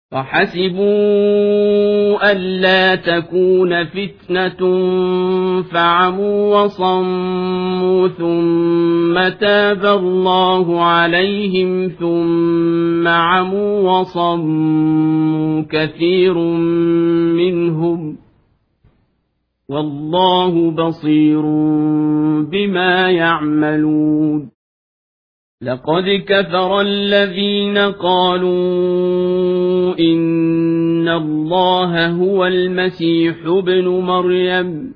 وحسبوا ألا تكون فتنة فعموا وصموا ثم تاب الله عليهم ثم عموا وصموا كثير منهم والله بصير بما يعملون لقد كفر الذين قالوا إن الله هو المسيح ابن مريم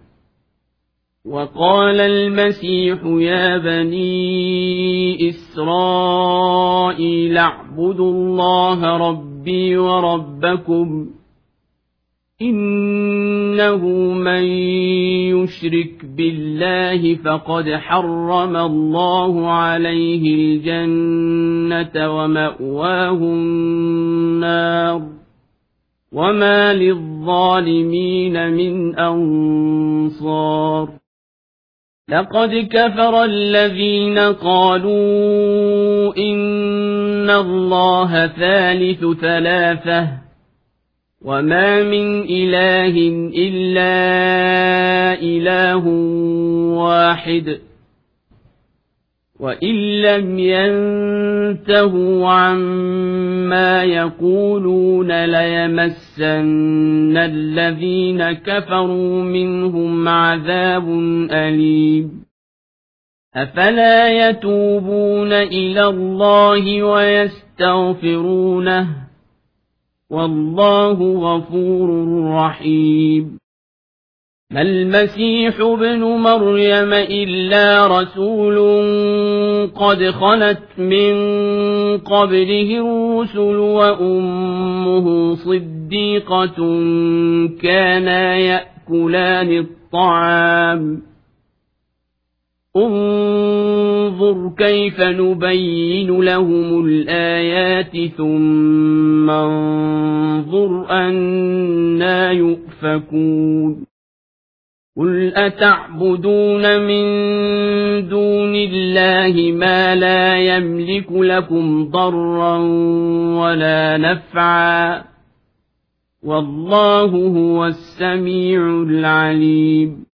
وقال المسيح يا بني إسرائيل اعبدوا الله ربي وربكم إنه من يشرك بالله فقد حرم الله عليه الجنة ومأواه النار وما للظالمين من أنصار لقد كفر الذين قالوا إن الله ثالث ثلاثة وما من إله إلا إله واحد وإن لم ينتهوا عما يقولون ليمسن الذين كفروا منهم عذاب أليم أفلا يتوبون إلى الله ويستغفرونه والله غفور رحيم ما المسيح ابن مريم إلا رسول قد خلت من قبله الرسل وأمه صديقة كانا يأكلان الطعام انظر كيف نبين لهم الآيات ثم انظر أنى يؤفكون قل أتعبدون من دون الله ما لا يملك لكم ضرا ولا نفعا والله هو السميع العليم